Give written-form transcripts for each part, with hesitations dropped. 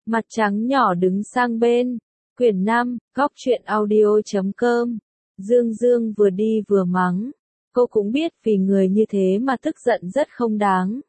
Mặt trắng nhỏ đứng sang bên. Quyển 5, góc truyện audio.com. Dương Dương vừa đi vừa mắng. Cô cũng biết vì người như thế mà tức giận rất không đáng.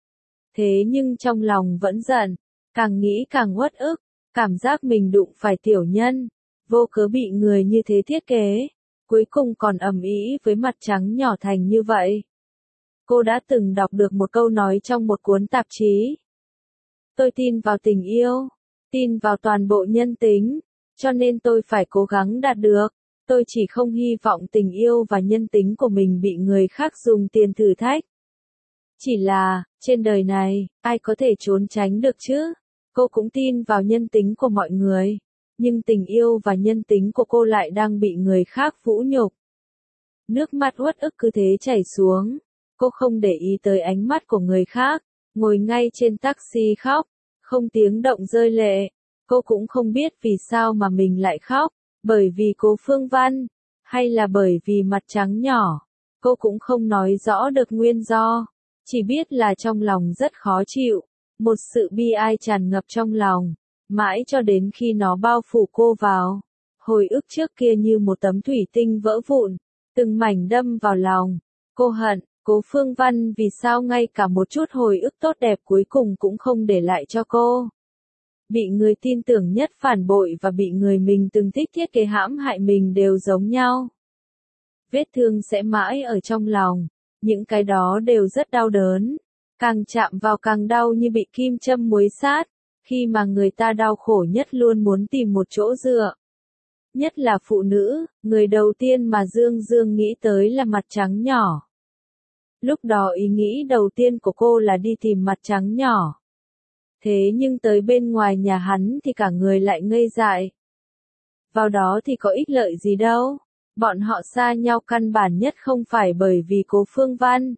Thế nhưng trong lòng vẫn giận, càng nghĩ càng uất ức, cảm giác mình đụng phải tiểu nhân, vô cớ bị người như thế thiết kế, cuối cùng còn ầm ĩ với mặt trắng nhỏ thành như vậy. Cô đã từng đọc được một câu nói trong một cuốn tạp chí. Tôi tin vào tình yêu, tin vào toàn bộ nhân tính, cho nên tôi phải cố gắng đạt được. Tôi chỉ không hy vọng tình yêu và nhân tính của mình bị người khác dùng tiền thử thách. Chỉ là, trên đời này, ai có thể trốn tránh được chứ? Cô cũng tin vào nhân tính của mọi người, nhưng tình yêu và nhân tính của cô lại đang bị người khác vũ nhục. Nước mắt uất ức cứ thế chảy xuống, cô không để ý tới ánh mắt của người khác, ngồi ngay trên taxi khóc, không tiếng động rơi lệ. Cô cũng không biết vì sao mà mình lại khóc, bởi vì Cố Phương Văn, hay là bởi vì mặt trắng nhỏ. Cô cũng không nói rõ được nguyên do, chỉ biết là trong lòng rất khó chịu, một sự bi ai tràn ngập trong lòng, mãi cho đến khi nó bao phủ cô vào. Hồi ức trước kia như một tấm thủy tinh vỡ vụn, từng mảnh đâm vào lòng. Cô hận, Cố Phương Văn vì sao ngay cả một chút hồi ức tốt đẹp cuối cùng cũng không để lại cho cô. Bị người tin tưởng nhất phản bội và bị người mình từng thích thiết kế hãm hại mình đều giống nhau. Vết thương sẽ mãi ở trong lòng, những cái đó đều rất đau đớn, càng chạm vào càng đau như bị kim châm muối sát, khi mà người ta đau khổ nhất luôn muốn tìm một chỗ dựa. Nhất là phụ nữ, người đầu tiên mà Dương Dương nghĩ tới là mặt trắng nhỏ. Lúc đó ý nghĩ đầu tiên của cô là đi tìm mặt trắng nhỏ. Thế nhưng tới bên ngoài nhà hắn thì cả người lại ngây dại. Vào đó thì có ích lợi gì đâu, bọn họ xa nhau căn bản nhất không phải bởi vì Cố Phương Văn.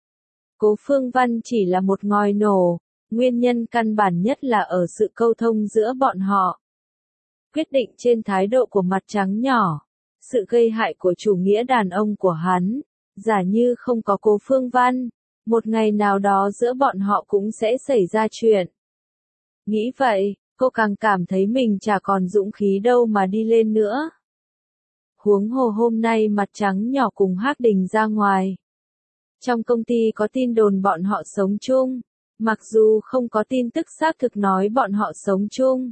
Cố Phương Văn chỉ là một ngòi nổ, nguyên nhân căn bản nhất là ở sự câu thông giữa bọn họ. Quyết định trên thái độ của mặt trắng nhỏ, sự gây hại của chủ nghĩa đàn ông của hắn, giả như không có Cố Phương Văn, một ngày nào đó giữa bọn họ cũng sẽ xảy ra chuyện. Nghĩ vậy, cô càng cảm thấy mình chả còn dũng khí đâu mà đi lên nữa. Huống hồ hôm nay mặt trắng nhỏ cùng Hắc Đình ra ngoài. Trong công ty có tin đồn bọn họ sống chung, mặc dù không có tin tức xác thực nói bọn họ sống chung.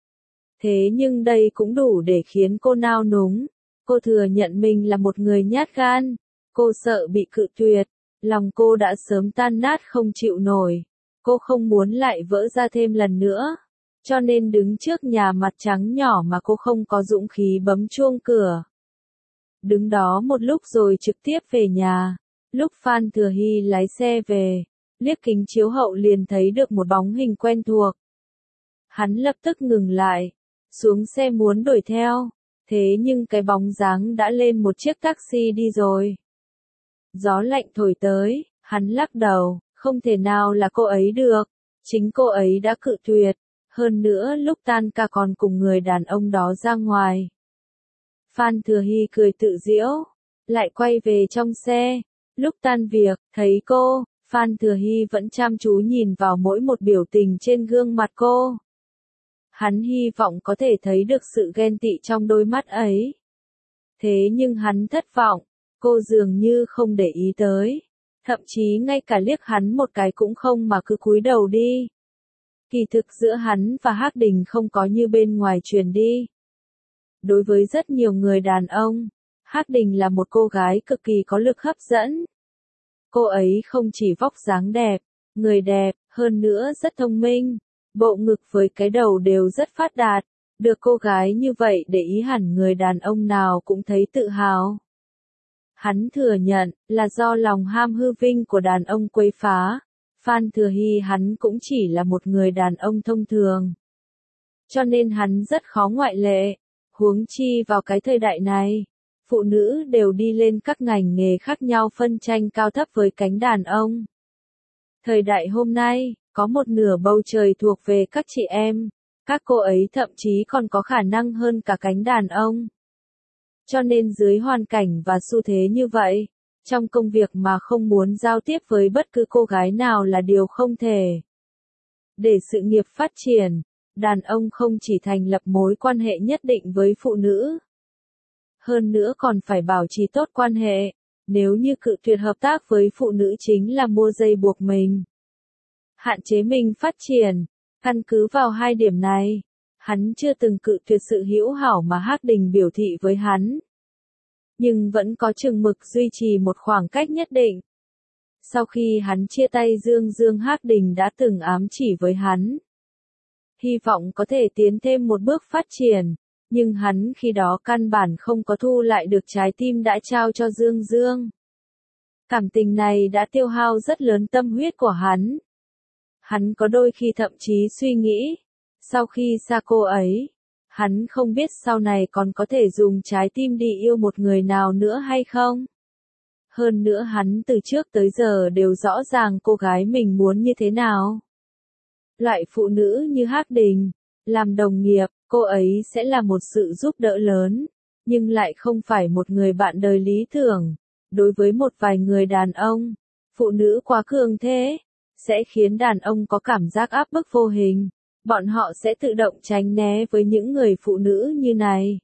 Thế nhưng đây cũng đủ để khiến cô nao núng. Cô thừa nhận mình là một người nhát gan. Cô sợ bị cự tuyệt, lòng cô đã sớm tan nát không chịu nổi. Cô không muốn lại vỡ ra thêm lần nữa, cho nên đứng trước nhà mặt trắng nhỏ mà cô không có dũng khí bấm chuông cửa. Đứng đó một lúc rồi trực tiếp về nhà. Lúc Phan Thừa Hy lái xe về, liếc kính chiếu hậu liền thấy được một bóng hình quen thuộc. Hắn lập tức ngừng lại, xuống xe muốn đuổi theo, thế nhưng cái bóng dáng đã lên một chiếc taxi đi rồi. Gió lạnh thổi tới, hắn lắc đầu. Không thể nào là cô ấy được, chính cô ấy đã cự tuyệt, hơn nữa lúc tan ca còn cùng người đàn ông đó ra ngoài. Phan Thừa Hy cười tự giễu, lại quay về trong xe, lúc tan việc, thấy cô, Phan Thừa Hy vẫn chăm chú nhìn vào mỗi một biểu tình trên gương mặt cô. Hắn hy vọng có thể thấy được sự ghen tị trong đôi mắt ấy. Thế nhưng hắn thất vọng, cô dường như không để ý tới. Thậm chí ngay cả liếc hắn một cái cũng không mà cứ cúi đầu đi. Kỳ thực giữa hắn và Hắc Đình không có như bên ngoài truyền đi. Đối với rất nhiều người đàn ông, Hắc Đình là một cô gái cực kỳ có lực hấp dẫn. Cô ấy không chỉ vóc dáng đẹp, người đẹp, hơn nữa rất thông minh, bộ ngực với cái đầu đều rất phát đạt. Được cô gái như vậy để ý hẳn người đàn ông nào cũng thấy tự hào. Hắn thừa nhận là do lòng ham hư vinh của đàn ông quấy phá. Phan Thừa Hy hắn cũng chỉ là một người đàn ông thông thường. Cho nên hắn rất khó ngoại lệ. Huống chi vào cái thời đại này, phụ nữ đều đi lên các ngành nghề khác nhau phân tranh cao thấp với cánh đàn ông. Thời đại hôm nay, có một nửa bầu trời thuộc về các chị em. Các cô ấy thậm chí còn có khả năng hơn cả cánh đàn ông. Cho nên dưới hoàn cảnh và xu thế như vậy, trong công việc mà không muốn giao tiếp với bất cứ cô gái nào là điều không thể. Để sự nghiệp phát triển, đàn ông không chỉ thành lập mối quan hệ nhất định với phụ nữ, hơn nữa còn phải bảo trì tốt quan hệ, nếu như cự tuyệt hợp tác với phụ nữ chính là mua dây buộc mình. Hạn chế mình phát triển, căn cứ vào hai điểm này, hắn chưa từng cự tuyệt sự hữu hảo mà Hắc Đình biểu thị với hắn. Nhưng vẫn có chừng mực duy trì một khoảng cách nhất định. Sau khi hắn chia tay Dương Dương, Hắc Đình đã từng ám chỉ với hắn. Hy vọng có thể tiến thêm một bước phát triển, nhưng hắn khi đó căn bản không có thu lại được trái tim đã trao cho Dương Dương. Cảm tình này đã tiêu hao rất lớn tâm huyết của hắn. Hắn có đôi khi thậm chí suy nghĩ, sau khi xa cô ấy, hắn không biết sau này còn có thể dùng trái tim đi yêu một người nào nữa hay không. Hơn nữa hắn từ trước tới giờ đều rõ ràng cô gái mình muốn như thế nào. Loại phụ nữ như Hắc Đình, làm đồng nghiệp, cô ấy sẽ là một sự giúp đỡ lớn, nhưng lại không phải một người bạn đời lý tưởng. Đối với một vài người đàn ông, phụ nữ quá cường thế, sẽ khiến đàn ông có cảm giác áp bức vô hình. Bọn họ sẽ tự động tránh né với những người phụ nữ như này.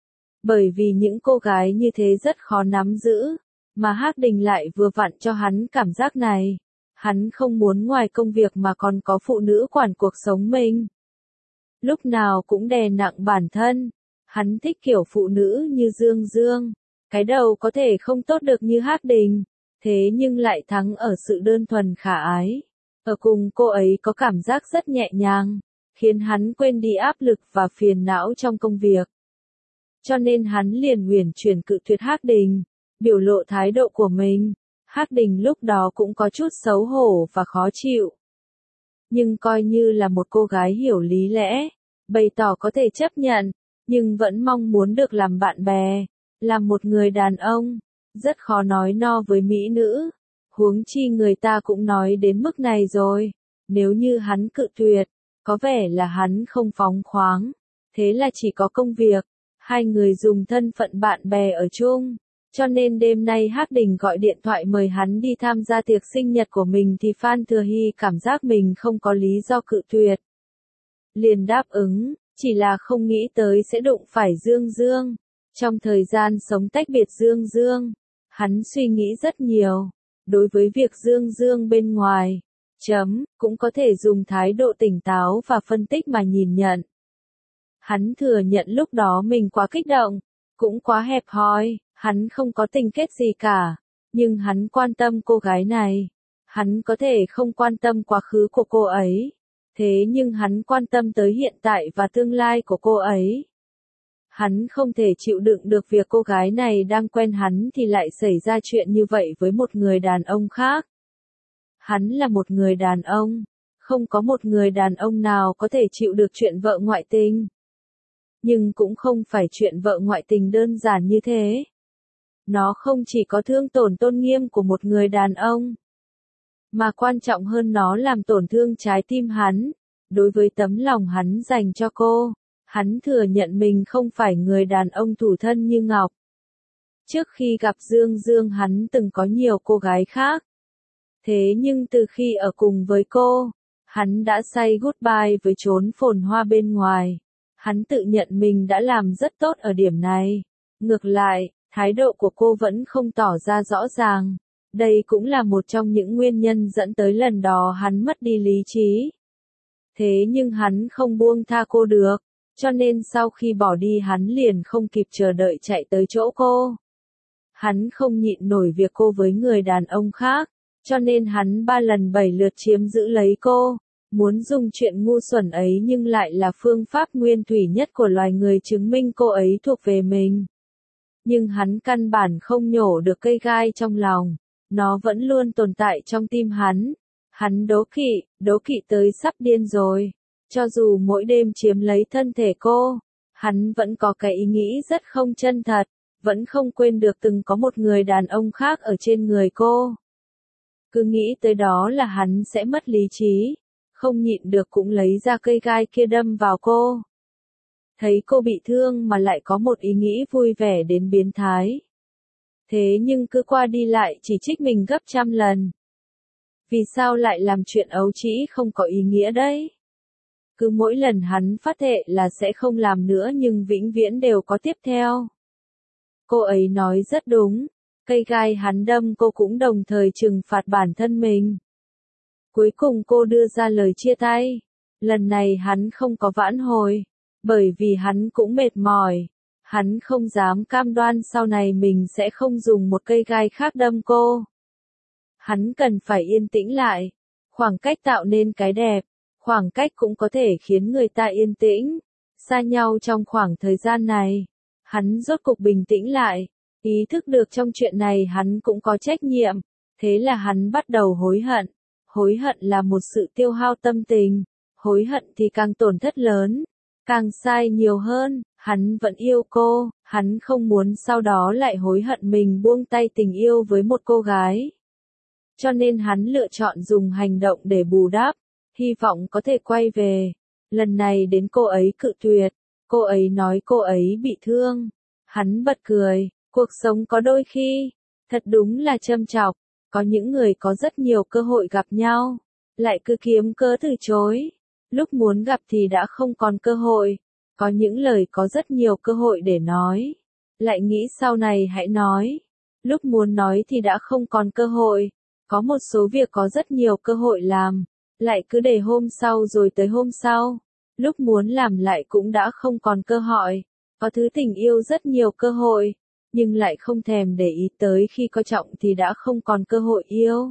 Bởi vì những cô gái như thế rất khó nắm giữ, mà Hắc Đình lại vừa vặn cho hắn cảm giác này. Hắn không muốn ngoài công việc mà còn có phụ nữ quản cuộc sống mình. Lúc nào cũng đè nặng bản thân, hắn thích kiểu phụ nữ như Dương Dương. Cái đầu có thể không tốt được như Hắc Đình, thế nhưng lại thắng ở sự đơn thuần khả ái. Ở cùng cô ấy có cảm giác rất nhẹ nhàng, khiến hắn quên đi áp lực và phiền não trong công việc. Cho nên hắn liền uyển chuyển cự tuyệt Hắc Đình, biểu lộ thái độ của mình. Hắc Đình lúc đó cũng có chút xấu hổ và khó chịu. Nhưng coi như là một cô gái hiểu lý lẽ, bày tỏ có thể chấp nhận, nhưng vẫn mong muốn được làm bạn bè, làm một người đàn ông, rất khó nói no với mỹ nữ. Huống chi người ta cũng nói đến mức này rồi, nếu như hắn cự tuyệt, có vẻ là hắn không phóng khoáng, thế là chỉ có công việc, hai người dùng thân phận bạn bè ở chung. Cho nên đêm nay Hắc Đình gọi điện thoại mời hắn đi tham gia tiệc sinh nhật của mình thì Phan Thừa Hy cảm giác mình không có lý do cự tuyệt. Liền đáp ứng, chỉ là không nghĩ tới sẽ đụng phải Dương Dương. Trong thời gian sống tách biệt Dương Dương, hắn suy nghĩ rất nhiều. Đối với việc Dương Dương bên ngoài, cũng có thể dùng thái độ tỉnh táo và phân tích mà nhìn nhận. Hắn thừa nhận lúc đó mình quá kích động, cũng quá hẹp hòi, hắn không có tình kết gì cả, nhưng hắn quan tâm cô gái này. Hắn có thể không quan tâm quá khứ của cô ấy, thế nhưng hắn quan tâm tới hiện tại và tương lai của cô ấy. Hắn không thể chịu đựng được việc cô gái này đang quen hắn thì lại xảy ra chuyện như vậy với một người đàn ông khác. Hắn là một người đàn ông, không có một người đàn ông nào có thể chịu được chuyện vợ ngoại tình. Nhưng cũng không phải chuyện vợ ngoại tình đơn giản như thế. Nó không chỉ có thương tổn tôn nghiêm của một người đàn ông, mà quan trọng hơn nó làm tổn thương trái tim hắn, đối với tấm lòng hắn dành cho cô. Hắn thừa nhận mình không phải người đàn ông thủ thân như ngọc. Trước khi gặp Dương Dương hắn từng có nhiều cô gái khác. Thế nhưng từ khi ở cùng với cô, hắn đã say goodbye với chốn phồn hoa bên ngoài. Hắn tự nhận mình đã làm rất tốt ở điểm này. Ngược lại, thái độ của cô vẫn không tỏ ra rõ ràng. Đây cũng là một trong những nguyên nhân dẫn tới lần đó hắn mất đi lý trí. Thế nhưng hắn không buông tha cô được. Cho nên sau khi bỏ đi hắn liền không kịp chờ đợi chạy tới chỗ cô. Hắn không nhịn nổi việc cô với người đàn ông khác, cho nên hắn 3 lần 7 lượt chiếm giữ lấy cô, muốn dùng chuyện ngu xuẩn ấy nhưng lại là phương pháp nguyên thủy nhất của loài người chứng minh cô ấy thuộc về mình. Nhưng hắn căn bản không nhổ được cây gai trong lòng, nó vẫn luôn tồn tại trong tim hắn. Hắn đố kỵ tới sắp điên rồi. Cho dù mỗi đêm chiếm lấy thân thể cô, hắn vẫn có cái ý nghĩ rất không chân thật, vẫn không quên được từng có một người đàn ông khác ở trên người cô. Cứ nghĩ tới đó là hắn sẽ mất lý trí, không nhịn được cũng lấy ra cây gai kia đâm vào cô. Thấy cô bị thương mà lại có một ý nghĩ vui vẻ đến biến thái. Thế nhưng cứ qua đi lại chỉ trích mình gấp trăm lần. Vì sao lại làm chuyện ấu trĩ không có ý nghĩa đấy? Cứ mỗi lần hắn phát thệ là sẽ không làm nữa nhưng vĩnh viễn đều có tiếp theo. Cô ấy nói rất đúng, cây gai hắn đâm cô cũng đồng thời trừng phạt bản thân mình. Cuối cùng cô đưa ra lời chia tay. Lần này hắn không có vãn hồi, bởi vì hắn cũng mệt mỏi. Hắn không dám cam đoan sau này mình sẽ không dùng một cây gai khác đâm cô. Hắn cần phải yên tĩnh lại. Khoảng cách tạo nên cái đẹp, khoảng cách cũng có thể khiến người ta yên tĩnh. Xa nhau trong khoảng thời gian này, hắn rốt cục bình tĩnh lại, ý thức được trong chuyện này hắn cũng có trách nhiệm, thế là hắn bắt đầu hối hận. Hối hận là một sự tiêu hao tâm tình, hối hận thì càng tổn thất lớn, càng sai nhiều hơn, hắn vẫn yêu cô, hắn không muốn sau đó lại hối hận mình buông tay tình yêu với một cô gái. Cho nên hắn lựa chọn dùng hành động để bù đắp, hy vọng có thể quay về. Lần này đến cô ấy cự tuyệt, cô ấy nói cô ấy bị thương. Hắn bật cười, cuộc sống có đôi khi, thật đúng là châm chọc, có những người có rất nhiều cơ hội gặp nhau, lại cứ kiếm cớ từ chối. Lúc muốn gặp thì đã không còn cơ hội, có những lời có rất nhiều cơ hội để nói, lại nghĩ sau này hãy nói. Lúc muốn nói thì đã không còn cơ hội, có một số việc có rất nhiều cơ hội làm, lại cứ để hôm sau rồi tới hôm sau. Lúc muốn làm lại cũng đã không còn cơ hội, có thứ tình yêu rất nhiều cơ hội, nhưng lại không thèm để ý tới khi coi trọng thì đã không còn cơ hội yêu.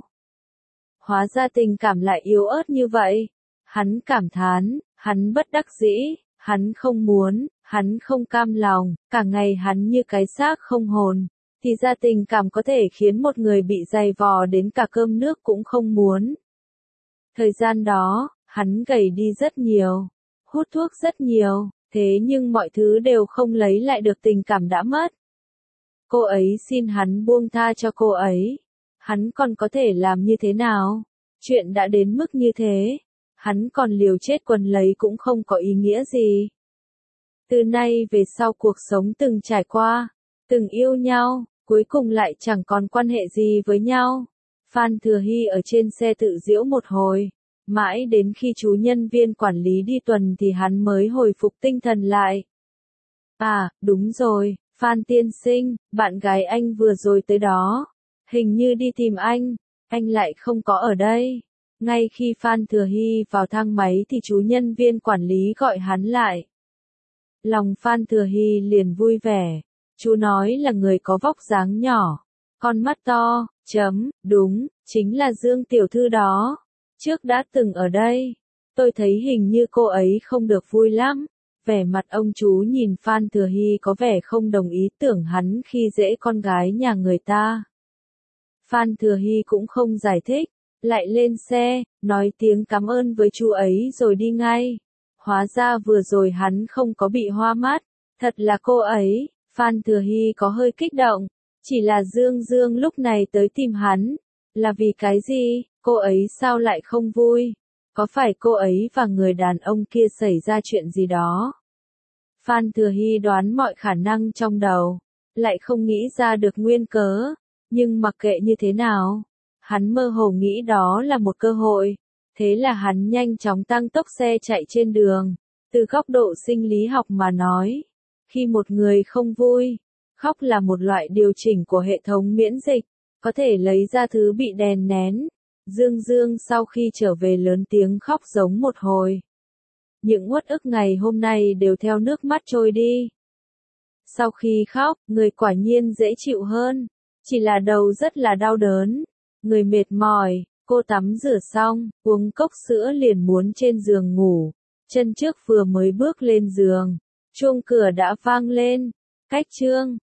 Hóa ra tình cảm lại yếu ớt như vậy. Hắn cảm thán, hắn bất đắc dĩ, hắn không muốn, hắn không cam lòng, cả ngày hắn như cái xác không hồn. Thì ra tình cảm có thể khiến một người bị dày vò đến cả cơm nước cũng không muốn. Thời gian đó, hắn gầy đi rất nhiều, hút thuốc rất nhiều, thế nhưng mọi thứ đều không lấy lại được tình cảm đã mất. Cô ấy xin hắn buông tha cho cô ấy. Hắn còn có thể làm như thế nào? Chuyện đã đến mức như thế, hắn còn liều chết quần lấy cũng không có ý nghĩa gì. Từ nay về sau cuộc sống từng trải qua, từng yêu nhau, cuối cùng lại chẳng còn quan hệ gì với nhau. Phan Thừa Hy ở trên xe tự giễu một hồi, mãi đến khi chú nhân viên quản lý đi tuần thì hắn mới hồi phục tinh thần lại. À, đúng rồi, Phan tiên sinh, bạn gái anh vừa rồi tới đó. Hình như đi tìm anh lại không có ở đây. Ngay khi Phan Thừa Hy vào thang máy thì chú nhân viên quản lý gọi hắn lại. Lòng Phan Thừa Hy liền vui vẻ. Chú nói là người có vóc dáng nhỏ, con mắt to, đúng, chính là Dương tiểu thư đó. Trước đã từng ở đây. Tôi thấy hình như cô ấy không được vui lắm. Vẻ mặt ông chú nhìn Phan Thừa Hy có vẻ không đồng ý, tưởng hắn khi dễ con gái nhà người ta. Phan Thừa Hy cũng không giải thích, lại lên xe, nói tiếng cảm ơn với chú ấy rồi đi ngay. Hóa ra vừa rồi hắn không có bị hoa mắt, thật là cô ấy. Phan Thừa Hy có hơi kích động, chỉ là Dương lúc này tới tìm hắn, là vì cái gì, cô ấy sao lại không vui, có phải cô ấy và người đàn ông kia xảy ra chuyện gì đó. Phan Thừa Hy đoán mọi khả năng trong đầu, lại không nghĩ ra được nguyên cớ, nhưng mặc kệ như thế nào, hắn mơ hồ nghĩ đó là một cơ hội, thế là hắn nhanh chóng tăng tốc xe chạy trên đường. Từ góc độ sinh lý học mà nói, khi một người không vui, khóc là một loại điều chỉnh của hệ thống miễn dịch, có thể lấy ra thứ bị đè nén. Dương sau khi trở về lớn tiếng khóc giống một hồi. Những uất ức ngày hôm nay đều theo nước mắt trôi đi. Sau khi khóc, người quả nhiên dễ chịu hơn, chỉ là đầu rất là đau đớn, người mệt mỏi. Cô tắm rửa xong, uống cốc sữa liền muốn trên giường ngủ. Chân trước vừa mới bước lên giường, chuông cửa đã vang lên. Cách chương